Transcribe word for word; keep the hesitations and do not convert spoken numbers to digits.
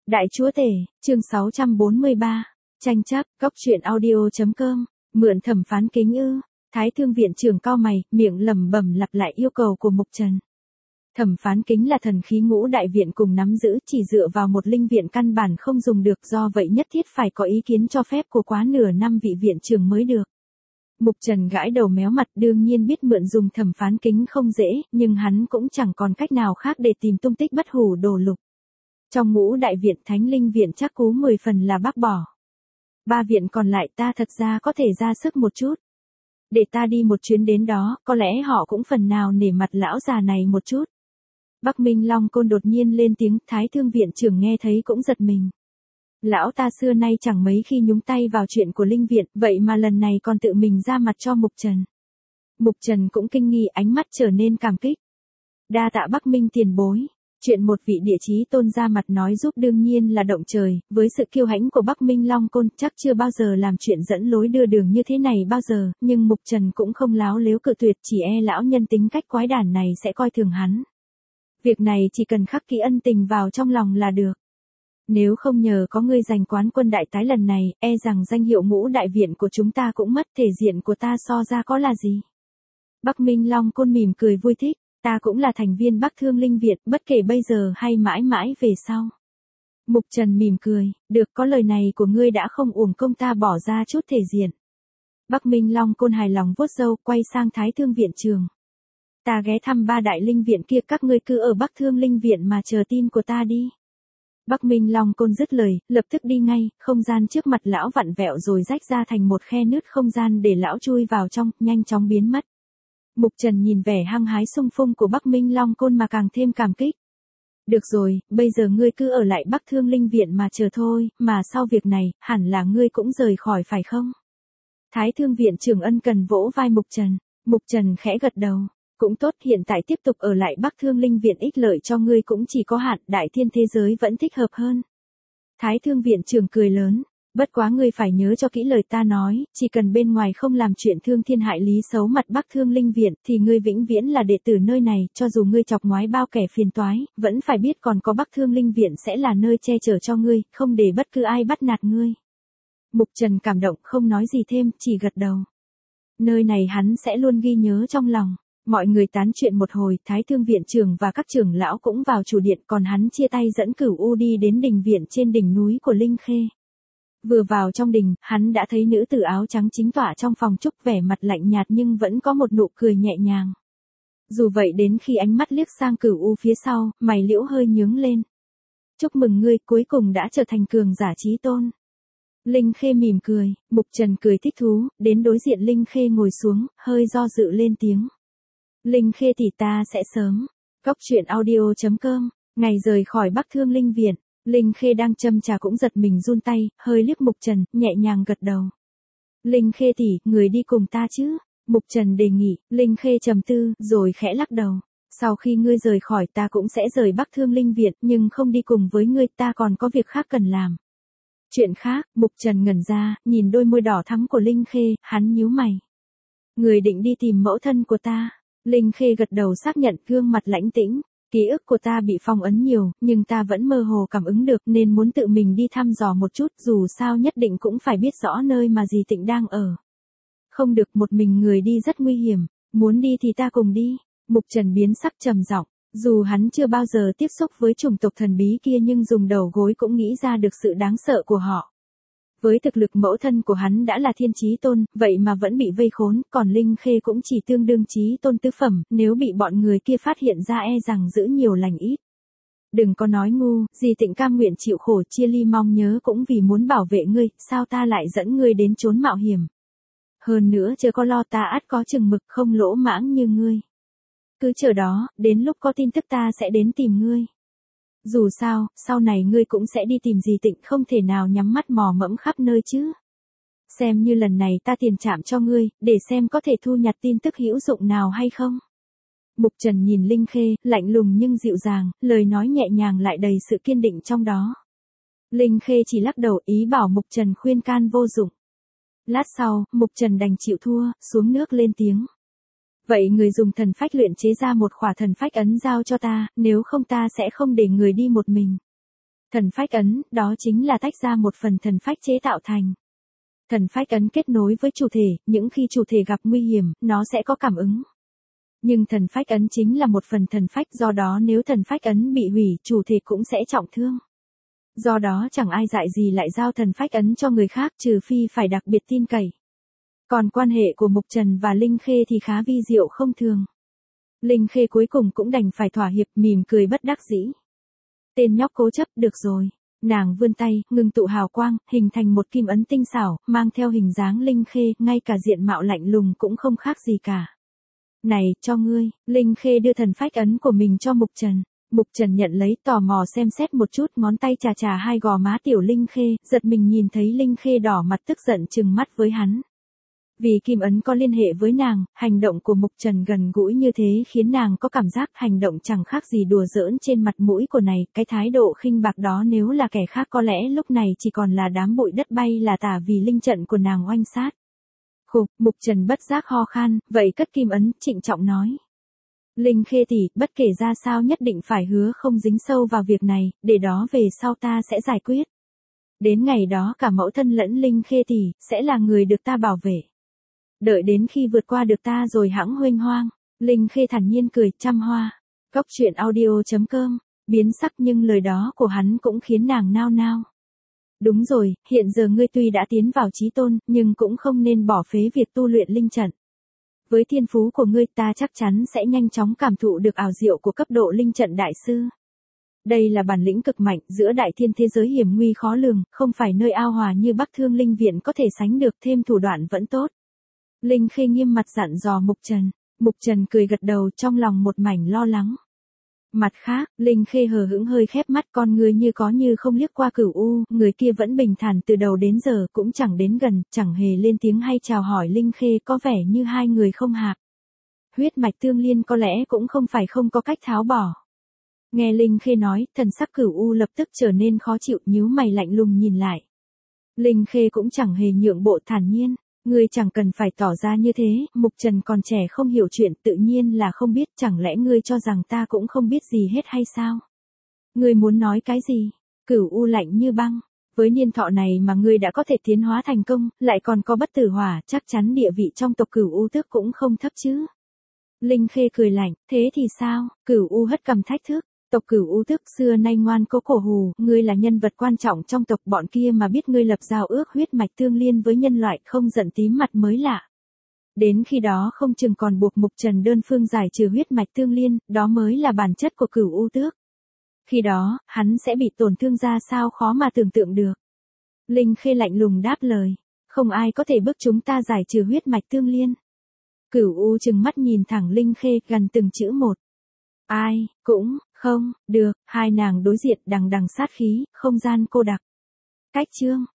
Đại chúa tể, chương sáu trăm bốn mươi ba, tranh chấp, góc truyện audio chấm com, mượn thẩm phán kính ư? Thái Thương viện trưởng cau mày, miệng lẩm bẩm lặp lại yêu cầu của Mục Trần. Thẩm phán kính là thần khí ngũ đại viện cùng nắm giữ, chỉ dựa vào một linh viện căn bản không dùng được, do vậy nhất thiết phải có ý kiến cho phép của quá nửa năm vị viện trưởng mới được. Mục Trần gãi đầu méo mặt, đương nhiên biết mượn dùng thẩm phán kính không dễ, nhưng hắn cũng chẳng còn cách nào khác để tìm tung tích bất hủ đồ lục. Trong ngũ đại viện, thánh linh viện chắc cú mười phần là bác bỏ. Ba viện còn lại ta thật ra có thể ra sức một chút. Để ta đi một chuyến đến đó, có lẽ họ cũng phần nào nể mặt lão già này một chút. Bắc Minh Long Côn đột nhiên lên tiếng, Thái Thương viện trưởng nghe thấy cũng giật mình. Lão ta xưa nay chẳng mấy khi nhúng tay vào chuyện của linh viện, vậy mà lần này còn tự mình ra mặt cho Mục Trần. Mục Trần cũng kinh nghi, ánh mắt trở nên cảm kích. Đa tạ Bắc Minh tiền bối. Chuyện một vị địa chí tôn ra mặt nói giúp đương nhiên là động trời, với sự kiêu hãnh của Bắc Minh Long Côn chắc chưa bao giờ làm chuyện dẫn lối đưa đường như thế này bao giờ, nhưng Mục Trần cũng không láo lếu cự tuyệt, chỉ e lão nhân tính cách quái đản này sẽ coi thường hắn. Việc này chỉ cần khắc kỹ ân tình vào trong lòng là được. Nếu không nhờ có ngươi giành quán quân đại tái lần này, e rằng danh hiệu ngũ đại viện của chúng ta cũng mất, thể diện của ta so ra có là gì. Bắc Minh Long Côn mỉm cười vui thích. Ta cũng là thành viên Bắc Thương Linh Viện, bất kể bây giờ hay mãi mãi về sau. Mục Trần mỉm cười, được, có lời này của ngươi đã không uổng công ta bỏ ra chút thể diện. Bắc Minh Long Côn hài lòng vuốt râu, quay sang Thái Thương Viện trường. Ta ghé thăm ba đại linh viện kia, các ngươi cứ ở Bắc Thương Linh Viện mà chờ tin của ta đi. Bắc Minh Long Côn dứt lời, lập tức đi ngay, không gian trước mặt lão vặn vẹo rồi rách ra thành một khe nứt không gian để lão chui vào trong, nhanh chóng biến mất. Mục Trần nhìn vẻ hăng hái sung phong của Bắc Minh Long Côn mà càng thêm cảm kích. Được rồi, bây giờ ngươi cứ ở lại Bắc Thương Linh Viện mà chờ thôi, mà sau việc này, hẳn là ngươi cũng rời khỏi phải không? Thái Thương viện trưởng ân cần vỗ vai Mục Trần. Mục Trần khẽ gật đầu. Cũng tốt, hiện tại tiếp tục ở lại Bắc Thương Linh Viện ích lợi cho ngươi cũng chỉ có hạn, đại thiên thế giới vẫn thích hợp hơn. Thái Thương viện trưởng cười lớn. Bất quá ngươi phải nhớ cho kỹ lời ta nói, chỉ cần bên ngoài không làm chuyện thương thiên hại lý xấu mặt Bắc Thương Linh Viện thì ngươi vĩnh viễn là đệ tử nơi này, cho dù ngươi chọc ngoái bao kẻ phiền toái, vẫn phải biết còn có Bắc Thương Linh Viện sẽ là nơi che chở cho ngươi, không để bất cứ ai bắt nạt ngươi. Mục Trần cảm động không nói gì thêm, chỉ gật đầu. Nơi này hắn sẽ luôn ghi nhớ trong lòng. Mọi người tán chuyện một hồi, Thái Thương viện trưởng và các trưởng lão cũng vào chủ điện, còn hắn chia tay dẫn Cửu U đi đến đình viện trên đỉnh núi của Linh Khê. Vừa vào trong đình, hắn đã thấy nữ tử áo trắng chính tọa trong phòng trúc, vẻ mặt lạnh nhạt nhưng vẫn có một nụ cười nhẹ nhàng. Dù vậy đến khi ánh mắt liếc sang Cửu U phía sau, mày liễu hơi nhướng lên. Chúc mừng ngươi, cuối cùng đã trở thành cường giả chí tôn. Linh Khê mỉm cười, Mục Trần cười thích thú, đến đối diện Linh Khê ngồi xuống, hơi do dự lên tiếng. Linh Khê thì ta sẽ sớm. Góc truyện audio chấm com, ngày rời khỏi Bắc Thương Linh Viện. Linh Khê đang châm trà cũng giật mình run tay, hơi liếc Mục Trần, nhẹ nhàng gật đầu. Linh Khê tỷ, người đi cùng ta chứ? Mục Trần đề nghị. Linh Khê trầm tư, rồi khẽ lắc đầu. Sau khi ngươi rời khỏi ta cũng sẽ rời Bắc Thương Linh Viện, nhưng không đi cùng với ngươi, ta còn có việc khác cần làm. Chuyện khác? Mục Trần ngẩn ra, nhìn đôi môi đỏ thắm của Linh Khê, hắn nhíu mày. Người định đi tìm mẫu thân của ta? Linh Khê gật đầu xác nhận, gương mặt lãnh tĩnh. Ký ức của ta bị phong ấn nhiều, nhưng ta vẫn mơ hồ cảm ứng được nên muốn tự mình đi thăm dò một chút, dù sao nhất định cũng phải biết rõ nơi mà dì Tịnh đang ở. Không được, một mình người đi rất nguy hiểm, muốn đi thì ta cùng đi. Mục Trần biến sắc trầm giọng, dù hắn chưa bao giờ tiếp xúc với chủng tộc thần bí kia nhưng dùng đầu gối cũng nghĩ ra được sự đáng sợ của họ. Với thực lực mẫu thân của hắn đã là thiên chí tôn, vậy mà vẫn bị vây khốn, còn Linh Khê cũng chỉ tương đương chí tôn tứ phẩm, nếu bị bọn người kia phát hiện ra e rằng giữ nhiều lành ít. Đừng có nói ngu, dì Tịnh cam nguyện chịu khổ chia ly mong nhớ cũng vì muốn bảo vệ ngươi, sao ta lại dẫn ngươi đến chốn mạo hiểm. Hơn nữa chớ có lo, ta ắt có chừng mực, không lỗ mãng như ngươi. Cứ chờ đó, đến lúc có tin tức ta sẽ đến tìm ngươi. Dù sao, sau này ngươi cũng sẽ đi tìm dì Tịnh, không thể nào nhắm mắt mò mẫm khắp nơi chứ. Xem như lần này ta tiền trạm cho ngươi, để xem có thể thu nhặt tin tức hữu dụng nào hay không. Mục Trần nhìn Linh Khê, lạnh lùng nhưng dịu dàng, lời nói nhẹ nhàng lại đầy sự kiên định trong đó. Linh Khê chỉ lắc đầu, ý bảo Mục Trần khuyên can vô dụng. Lát sau, Mục Trần đành chịu thua, xuống nước lên tiếng. Vậy người dùng thần phách luyện chế ra một khỏa thần phách ấn giao cho ta, nếu không ta sẽ không để người đi một mình. Thần phách ấn, đó chính là tách ra một phần thần phách chế tạo thành. Thần phách ấn kết nối với chủ thể, những khi chủ thể gặp nguy hiểm, nó sẽ có cảm ứng. Nhưng thần phách ấn chính là một phần thần phách, do đó nếu thần phách ấn bị hủy, chủ thể cũng sẽ trọng thương. Do đó chẳng ai dạy gì lại giao thần phách ấn cho người khác, trừ phi phải đặc biệt tin cậy. Còn quan hệ của Mục Trần và Linh Khê thì khá vi diệu không thường. Linh Khê cuối cùng cũng đành phải thỏa hiệp, mỉm cười bất đắc dĩ. Tên nhóc cố chấp, được rồi. Nàng vươn tay, ngưng tụ hào quang, hình thành một kim ấn tinh xảo, mang theo hình dáng Linh Khê, ngay cả diện mạo lạnh lùng cũng không khác gì cả. Này, cho ngươi. Linh Khê đưa thần phách ấn của mình cho Mục Trần. Mục Trần nhận lấy, tò mò xem xét một chút, ngón tay chà chà hai gò má tiểu Linh Khê, giật mình nhìn thấy Linh Khê đỏ mặt tức giận trừng mắt với hắn. Vì kim ấn có liên hệ với nàng, hành động của Mục Trần gần gũi như thế khiến nàng có cảm giác hành động chẳng khác gì đùa giỡn trên mặt mũi của này, cái thái độ khinh bạc đó nếu là kẻ khác có lẽ lúc này chỉ còn là đám bụi đất bay là tả vì linh trận của nàng oanh sát. Khục, Mục Trần bất giác ho khan, vậy cất kim ấn, trịnh trọng nói. Linh Khê tỷ, bất kể ra sao nhất định phải hứa không dính sâu vào việc này, để đó về sau ta sẽ giải quyết. Đến ngày đó cả mẫu thân lẫn Linh Khê tỷ, sẽ là người được ta bảo vệ. Đợi đến khi vượt qua được ta rồi hẵng huênh hoang. Linh Khê thản nhiên cười, trăm hoa. Cốc truyện audio chấm com, biến sắc nhưng lời đó của hắn cũng khiến nàng nao nao. Đúng rồi, hiện giờ ngươi tuy đã tiến vào chí tôn, nhưng cũng không nên bỏ phế việc tu luyện linh trận. Với thiên phú của ngươi ta chắc chắn sẽ nhanh chóng cảm thụ được ảo diệu của cấp độ linh trận đại sư. Đây là bản lĩnh cực mạnh, giữa đại thiên thế giới hiểm nguy khó lường, không phải nơi ao hòa như Bắc Thương Linh Viện có thể sánh được, thêm thủ đoạn vẫn tốt. Linh Khê nghiêm mặt dặn dò Mục Trần. Mục Trần cười gật đầu, trong lòng một mảnh lo lắng. Mặt khác, Linh Khê hờ hững hơi khép mắt, con người như có như không liếc qua Cửu U, người kia vẫn bình thản từ đầu đến giờ, cũng chẳng đến gần, chẳng hề lên tiếng hay chào hỏi Linh Khê, có vẻ như hai người không hợp. Huyết mạch tương liên có lẽ cũng không phải không có cách tháo bỏ. Nghe Linh Khê nói, thần sắc Cửu U lập tức trở nên khó chịu, nhíu mày lạnh lùng nhìn lại. Linh Khê cũng chẳng hề nhượng bộ, thản nhiên. Ngươi chẳng cần phải tỏ ra như thế, Mục Trần còn trẻ không hiểu chuyện, tự nhiên là không biết, chẳng lẽ ngươi cho rằng ta cũng không biết gì hết hay sao? Ngươi muốn nói cái gì? Cửu U lạnh như băng. Với niên thọ này mà ngươi đã có thể tiến hóa thành công, lại còn có bất tử hỏa, chắc chắn địa vị trong tộc Cửu U Tước cũng không thấp chứ. Linh Khê cười lạnh, thế thì sao? Cửu U hất cầm thách thức. Tộc Cửu U Tước xưa nay ngoan cố cổ hù, ngươi là nhân vật quan trọng trong tộc, bọn kia mà biết ngươi lập giao ước huyết mạch tương liên với nhân loại, không giận tím mặt mới lạ. Đến khi đó không chừng còn buộc Mục Trần đơn phương giải trừ huyết mạch tương liên, đó mới là bản chất của Cửu U Tước. Khi đó, hắn sẽ bị tổn thương ra sao khó mà tưởng tượng được. Linh Khê lạnh lùng đáp lời, không ai có thể bức chúng ta giải trừ huyết mạch tương liên. Cửu U trừng mắt nhìn thẳng Linh Khê, gần từng chữ một. Ai, cũng, không, được, hai nàng đối diện đằng đằng sát khí, không gian cô đặc. Cách chương.